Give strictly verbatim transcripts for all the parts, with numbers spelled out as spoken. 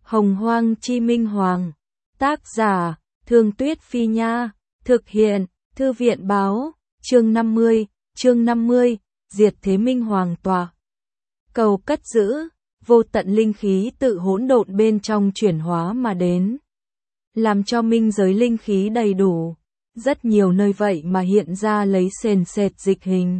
Hồng Hoang Chi Minh Hoàng. Tác giả, Thương Tuyết Phi Nha. Thực hiện, Thư viện Báo. Chương năm mươi, chương năm mươi, Diệt Thế Minh Hoàng tọa. Cầu cất giữ, vô tận linh khí tự hỗn độn bên trong chuyển hóa mà đến. Làm cho minh giới linh khí đầy đủ. Rất nhiều nơi vậy mà hiện ra lấy sền sệt dịch hình.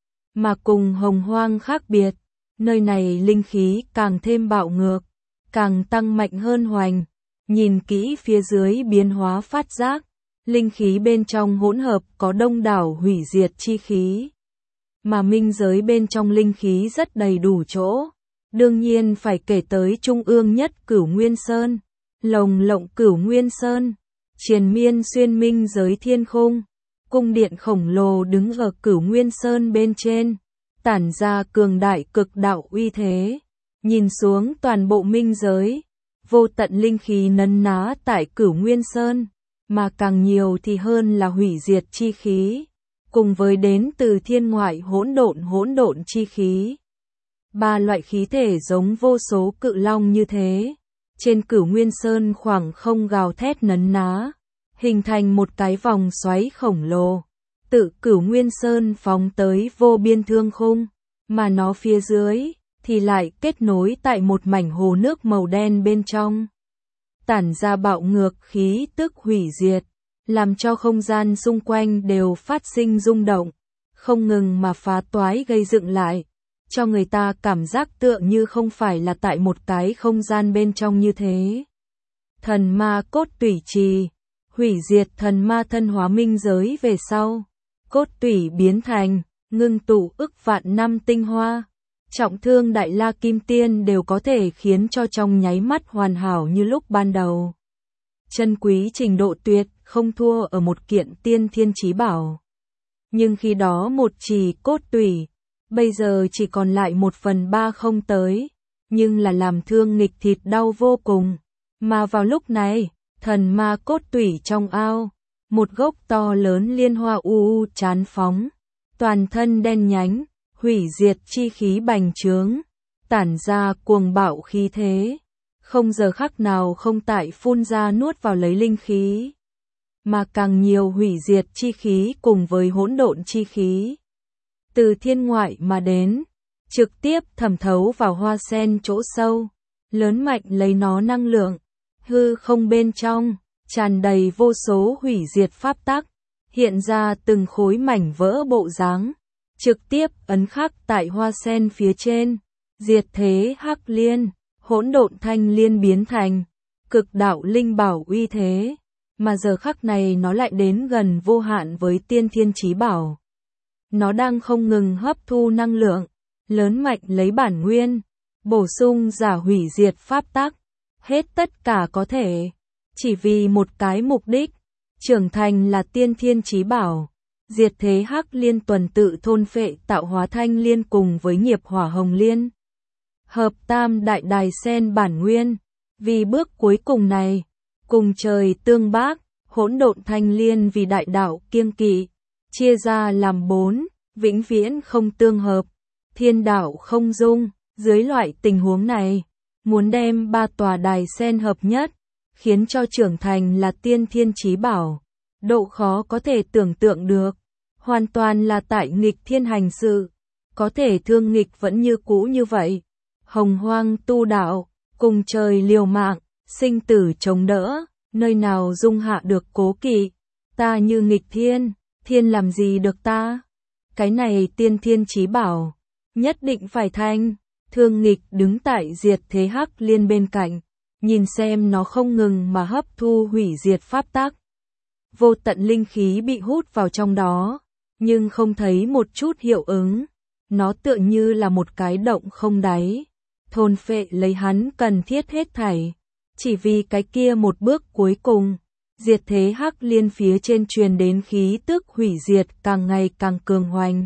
Mà cùng Hồng Hoang khác biệt, nơi này linh khí càng thêm bạo ngược, càng tăng mạnh hơn hoành. Nhìn kỹ phía dưới biến hóa phát giác, linh khí bên trong hỗn hợp có đông đảo hủy diệt chi khí. Mà minh giới bên trong linh khí rất đầy đủ chỗ. Đương nhiên phải kể tới trung ương nhất Cửu Nguyên Sơn, lồng lộng Cửu Nguyên Sơn, triền miên xuyên minh giới thiên khung. Cung điện khổng lồ đứng ở Cửu Nguyên Sơn bên trên, tản ra cường đại cực đạo uy thế. Nhìn xuống toàn bộ minh giới, vô tận linh khí nấn ná tại Cửu Nguyên Sơn, mà càng nhiều thì hơn là hủy diệt chi khí, cùng với đến từ thiên ngoại hỗn độn hỗn độn chi khí. Ba loại khí thể giống vô số cự long như thế, trên Cửu Nguyên Sơn khoảng không gào thét nấn ná, hình thành một cái vòng xoáy khổng lồ, tự Cửu Nguyên Sơn phóng tới vô biên thương khung, mà nó phía dưới thì lại kết nối tại một mảnh hồ nước màu đen bên trong. Tản ra bạo ngược khí tức hủy diệt, làm cho không gian xung quanh đều phát sinh rung động, không ngừng mà phá toái gây dựng lại, cho người ta cảm giác tựa như không phải là tại một cái không gian bên trong như thế. Thần ma cốt tủy trì, hủy diệt thần ma thân hóa minh giới về sau, cốt tủy biến thành, ngưng tụ ức vạn năm tinh hoa. Trọng thương Đại La Kim Tiên đều có thể khiến cho trong nháy mắt hoàn hảo như lúc ban đầu. Chân quý trình độ tuyệt, không thua ở một kiện tiên thiên chí bảo. Nhưng khi đó một trì cốt tủy, bây giờ chỉ còn lại một phần ba không tới, nhưng là làm thương nghịch thịt đau vô cùng. Mà vào lúc này, thần ma cốt tủy trong ao, một gốc to lớn liên hoa u u chán phóng, toàn thân đen nhánh. Hủy diệt chi khí bành trướng, tản ra cuồng bạo khí thế, không giờ khắc nào không tại phun ra nuốt vào lấy linh khí, mà càng nhiều hủy diệt chi khí cùng với hỗn độn chi khí, từ thiên ngoại mà đến, trực tiếp thẩm thấu vào hoa sen chỗ sâu, lớn mạnh lấy nó năng lượng, hư không bên trong, tràn đầy vô số hủy diệt pháp tắc, hiện ra từng khối mảnh vỡ bộ dáng. Trực tiếp ấn khắc tại hoa sen phía trên, diệt thế hắc liên, hỗn độn thanh liên biến thành, cực đạo linh bảo uy thế, mà giờ khắc này nó lại đến gần vô hạn với tiên thiên chí bảo. Nó đang không ngừng hấp thu năng lượng, lớn mạnh lấy bản nguyên, bổ sung giả hủy diệt pháp tắc, hết tất cả có thể, chỉ vì một cái mục đích, trưởng thành là tiên thiên chí bảo. Diệt thế hắc liên tuần tự thôn phệ tạo hóa thanh liên cùng với nghiệp hỏa hồng liên. Hợp tam đại đài sen bản nguyên. Vì bước cuối cùng này, cùng trời tương bác, hỗn độn thanh liên vì đại đạo kiêng kỵ, chia ra làm bốn, vĩnh viễn không tương hợp, thiên đạo không dung. Dưới loại tình huống này, muốn đem ba tòa đài sen hợp nhất, khiến cho trưởng thành là tiên thiên chí bảo. Độ khó có thể tưởng tượng được, hoàn toàn là tại nghịch thiên hành sự, có thể thương nghịch vẫn như cũ như vậy. Hồng Hoang tu đạo, cùng trời liều mạng, sinh tử chống đỡ, nơi nào dung hạ được cố kỵ, ta như nghịch thiên, thiên làm gì được ta? Cái này tiên thiên chí bảo, nhất định phải thành. Thương nghịch đứng tại diệt thế hắc liên bên cạnh, nhìn xem nó không ngừng mà hấp thu hủy diệt pháp tắc. Vô tận linh khí bị hút vào trong đó, nhưng không thấy một chút hiệu ứng. Nó tựa như là một cái động không đáy, thôn phệ lấy hắn cần thiết hết thảy. Chỉ vì cái kia một bước cuối cùng, diệt thế hắc liên phía trên truyền đến khí tức hủy diệt càng ngày càng cường hoành.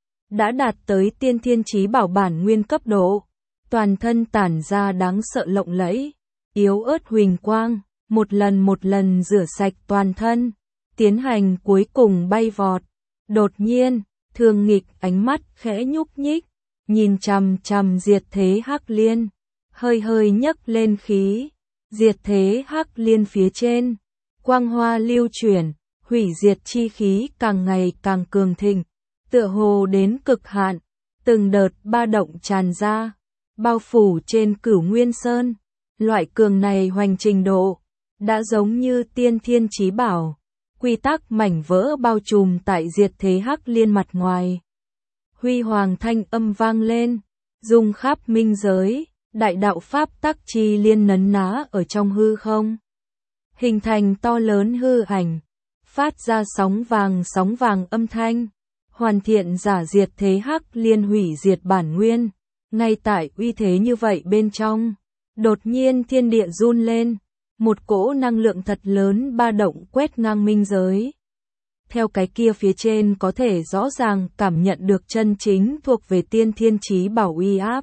Đã đạt tới tiên thiên chí bảo bản nguyên cấp độ, toàn thân tản ra đáng sợ lộng lẫy, yếu ớt huỳnh quang, một lần một lần rửa sạch toàn thân, tiến hành cuối cùng bay vọt. Đột nhiên, thương nghịch ánh mắt khẽ nhúc nhích, nhìn chằm chằm diệt thế hắc liên, hơi hơi nhấc lên khí, diệt thế hắc liên phía trên, quang hoa lưu chuyển, hủy diệt chi khí càng ngày càng cường thịnh, tựa hồ đến cực hạn, từng đợt ba động tràn ra, bao phủ trên Cửu Nguyên Sơn. Loại cường này hoành trình độ, đã giống như tiên thiên chí bảo, quy tắc mảnh vỡ bao trùm tại diệt thế hắc liên mặt ngoài. Huy hoàng thanh âm vang lên, rung khắp minh giới, đại đạo pháp tắc chi liên nấn ná ở trong hư không. Hình thành to lớn hư ảnh, phát ra sóng vàng sóng vàng âm thanh, hoàn thiện giả diệt thế hắc liên hủy diệt bản nguyên. Ngay tại uy thế như vậy bên trong, đột nhiên thiên địa run lên, một cỗ năng lượng thật lớn ba động quét ngang minh giới. Theo cái kia phía trên có thể rõ ràng cảm nhận được chân chính thuộc về tiên thiên chí bảo uy áp.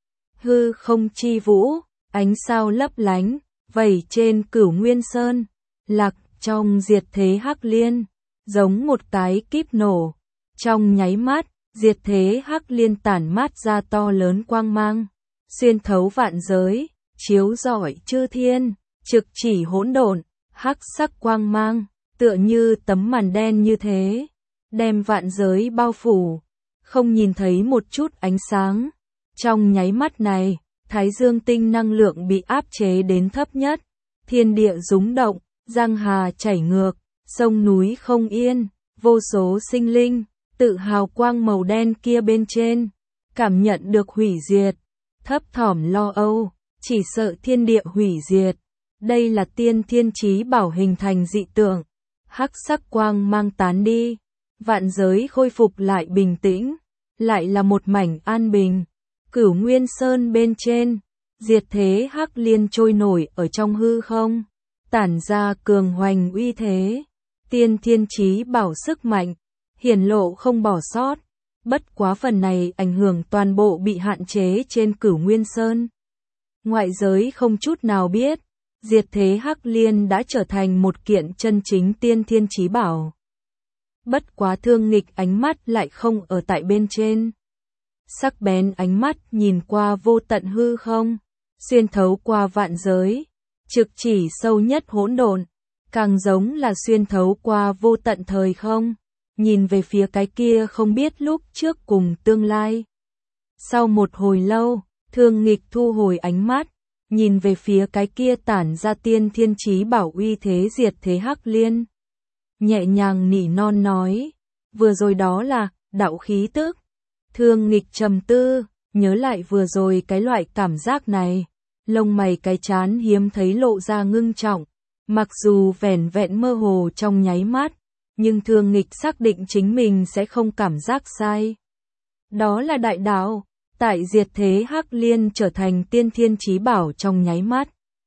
Hư không chi vũ, ánh sao lấp lánh, vẩy trên Cửu Nguyên Sơn, lạc trong diệt thế hắc liên, giống một cái kíp nổ. Trong nháy mắt, diệt thế hắc liên tản mát ra to lớn quang mang, xuyên thấu vạn giới, chiếu rọi chư thiên, trực chỉ hỗn độn, hắc sắc quang mang, tựa như tấm màn đen như thế, đem vạn giới bao phủ, không nhìn thấy một chút ánh sáng. Trong nháy mắt này, Thái Dương tinh năng lượng bị áp chế đến thấp nhất, thiên địa rúng động, giang hà chảy ngược, sông núi không yên, vô số sinh linh, tự hào quang màu đen kia bên trên, cảm nhận được hủy diệt, thấp thỏm lo âu, chỉ sợ thiên địa hủy diệt. Đây là tiên thiên chí bảo hình thành dị tượng, hắc sắc quang mang tán đi, vạn giới khôi phục lại bình tĩnh, lại là một mảnh an bình. Cửu Nguyên Sơn bên trên, diệt thế hắc liên trôi nổi ở trong hư không, tản ra cường hoành uy thế, tiên thiên chí bảo sức mạnh, hiển lộ không bỏ sót. Bất quá phần này ảnh hưởng toàn bộ bị hạn chế trên Cửu Nguyên Sơn. Ngoại giới không chút nào biết, diệt thế hắc liên đã trở thành một kiện chân chính tiên thiên chí bảo. Bất quá Thương Nghịch ánh mắt lại không ở tại bên trên. Sắc bén ánh mắt nhìn qua vô tận hư không, xuyên thấu qua vạn giới, trực chỉ sâu nhất hỗn độn, càng giống là xuyên thấu qua vô tận thời không, nhìn về phía cái kia không biết lúc trước cùng tương lai. Sau một hồi lâu, Thương Nghịch thu hồi ánh mắt, nhìn về phía cái kia tản ra tiên thiên chí bảo uy thế diệt thế hắc liên. Nhẹ nhàng nỉ non nói, vừa rồi đó là đạo khí tức. Thương Nghịch trầm tư, nhớ lại vừa rồi cái loại cảm giác này, lông mày cái chán hiếm thấy lộ ra ngưng trọng, mặc dù vẻn vẹn mơ hồ trong nháy mắt, nhưng Thương Nghịch xác định chính mình sẽ không cảm giác sai. Đó là đại đạo, tại diệt thế hắc liên trở thành tiên thiên chí bảo trong nháy mắt,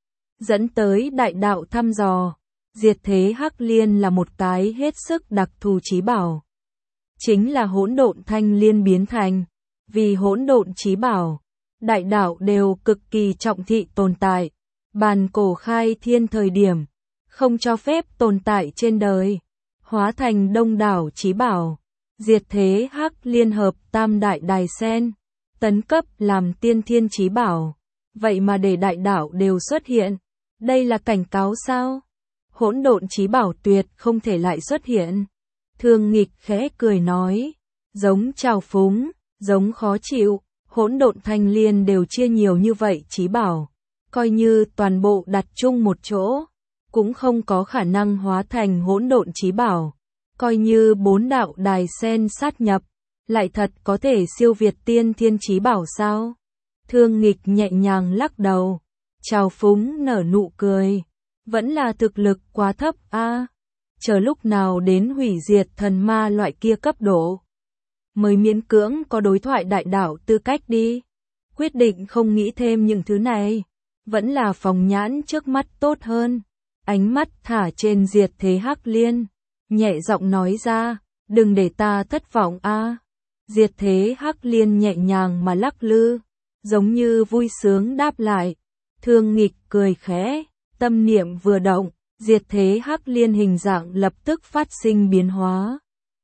dẫn tới đại đạo thăm dò. Diệt thế hắc liên là một cái hết sức đặc thù chí bảo, chính là hỗn độn thanh liên biến thành. Vì hỗn độn chí bảo, đại đạo đều cực kỳ trọng thị tồn tại. Bàn cổ khai thiên thời điểm, không cho phép tồn tại trên đời, hóa thành đông đảo chí bảo. Diệt thế hắc liên hợp tam đại đài sen, tấn cấp làm tiên thiên chí bảo. Vậy mà để đại đạo đều xuất hiện, đây là cảnh cáo sao? Hỗn độn chí bảo tuyệt không thể lại xuất hiện. Thương Nghịch khẽ cười nói, giống trào phúng, giống khó chịu, hỗn độn thanh liên đều chia nhiều như vậy chí bảo, coi như toàn bộ đặt chung một chỗ, cũng không có khả năng hóa thành hỗn độn chí bảo. Coi như bốn đạo đài sen sát nhập, lại thật có thể siêu việt tiên thiên chí bảo sao? Thương Nghịch nhẹ nhàng lắc đầu, trào phúng nở nụ cười, vẫn là thực lực quá thấp a. À, chờ lúc nào đến hủy diệt thần ma loại kia cấp độ, mới miễn cưỡng có đối thoại đại đạo tư cách đi. Quyết định không nghĩ thêm những thứ này, vẫn là phóng nhãn trước mắt tốt hơn. Ánh mắt thả trên diệt thế hắc liên, nhẹ giọng nói ra, đừng để ta thất vọng a. À. Diệt thế hắc liên nhẹ nhàng mà lắc lư, giống như vui sướng đáp lại. Thương Nghịch cười khẽ, tâm niệm vừa động, diệt thế hắc liên hình dạng lập tức phát sinh biến hóa.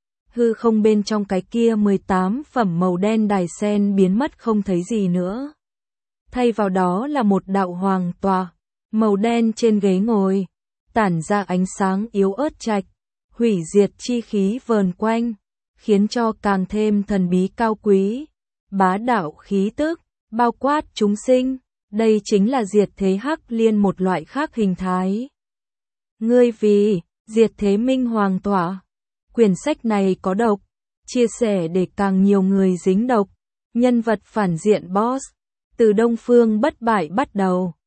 Hư không bên trong cái kia mười tám phẩm màu đen đài sen biến mất không thấy gì nữa. Thay vào đó là một đạo hoàng tòa, màu đen trên ghế ngồi, tản ra ánh sáng yếu ớt trạch, hủy diệt chi khí vờn quanh, khiến cho càng thêm thần bí cao quý, bá đạo khí tức, bao quát chúng sinh, đây chính là diệt thế hắc liên một loại khác hình thái. Ngươi vì diệt thế minh hoàng tỏa, quyển sách này có độc, chia sẻ để càng nhiều người dính độc, nhân vật phản diện boss, từ Đông Phương bất bại bắt đầu.